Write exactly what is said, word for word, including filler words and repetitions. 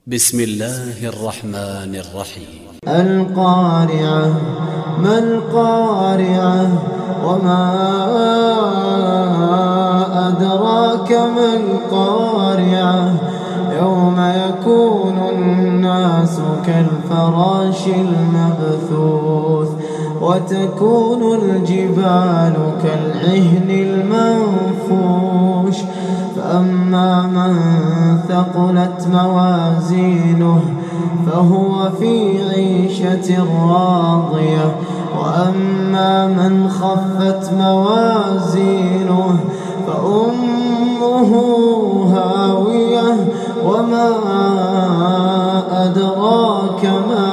بسم الله الرحمن الرحيم. القارعة. ما القارعة وما أدراك ما القارعة يوم يكون الناس كالفراش المبثوث وتكون الجبال كالعهن المنفوش فأما من ثقلت موازينه فهو في عيشة راضية وأما من خفت موازينه فأمه هاوية وما أدراك ما